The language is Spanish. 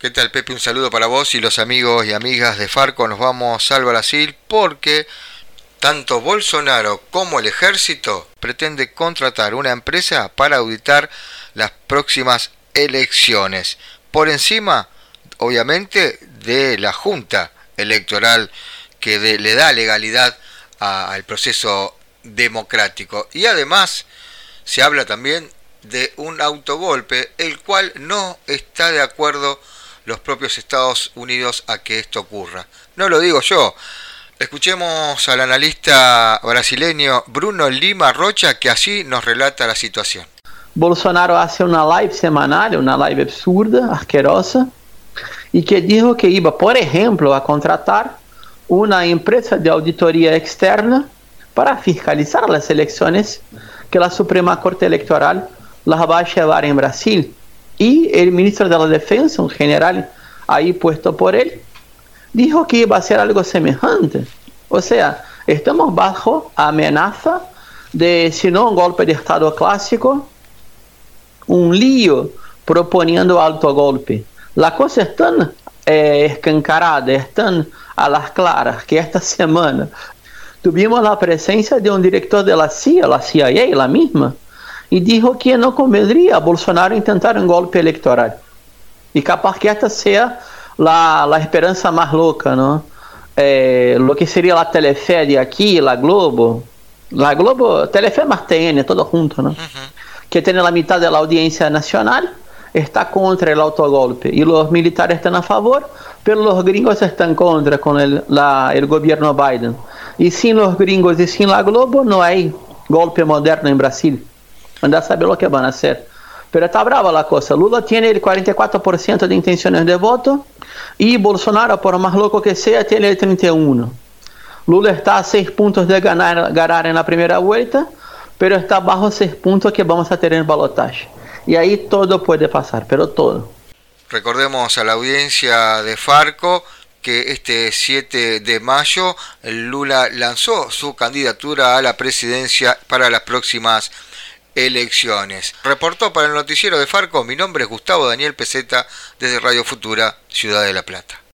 ¿Qué tal, Pepe? Un saludo para vos y los amigos y amigas de Farco. Nos vamos al Brasil porque tanto Bolsonaro como el ejército pretende contratar una empresa para auditar las próximas elecciones. Por encima, obviamente, de la Junta Electoral que le da legalidad al proceso democrático. Y además se habla también de un autogolpe, el cual no está de acuerdo los propios Estados Unidos a que esto ocurra. No lo digo yo. Escuchemos al analista brasileño Bruno Lima Rocha, que así nos relata la situación. Bolsonaro hace una live semanal, una live absurda, asquerosa, y que dijo que iba, por ejemplo, a contratar una empresa de auditoría externa para fiscalizar las elecciones que la Suprema Corte Electoral las va a llevar en Brasil. Y el ministro de la Defensa, un general ahí puesto por él, dijo que iba a hacer algo semejante. O sea, estamos bajo amenaza de, si no un golpe de Estado clásico, un lío proponiendo autogolpe. La cosa es tan escancarada, es tan a las claras, que esta semana tuvimos la presencia de un director de la CIA, la misma, y dijo que no convendría a Bolsonaro intentar un golpe electoral. Y capaz que esta sea la esperanza más loca, ¿no? Lo que sería la Telefe de aquí, la Globo, Telefe más TN, todo junto, ¿no? Que tiene la mitad de la audiencia nacional, está contra el autogolpe. Y los militares están a favor, pero los gringos están contra con el gobierno Biden. Y sin los gringos y sin la Globo no hay golpe moderno en Brasil. Anda a saber lo que van a hacer. Pero está brava la cosa. Lula tiene el 44% de intenciones de voto y Bolsonaro, por más loco que sea, tiene el 31%. Lula está a 6 puntos de ganar en la primera vuelta, pero está bajo 6 puntos que vamos a tener en balotaje. Y ahí todo puede pasar, pero todo. Recordemos a la audiencia de Farco que este 7 de mayo Lula lanzó su candidatura a la presidencia para las próximas elecciones. Reportó para el noticiero de Farco, mi nombre es Gustavo Daniel Peseta desde Radio Futura, Ciudad de La Plata.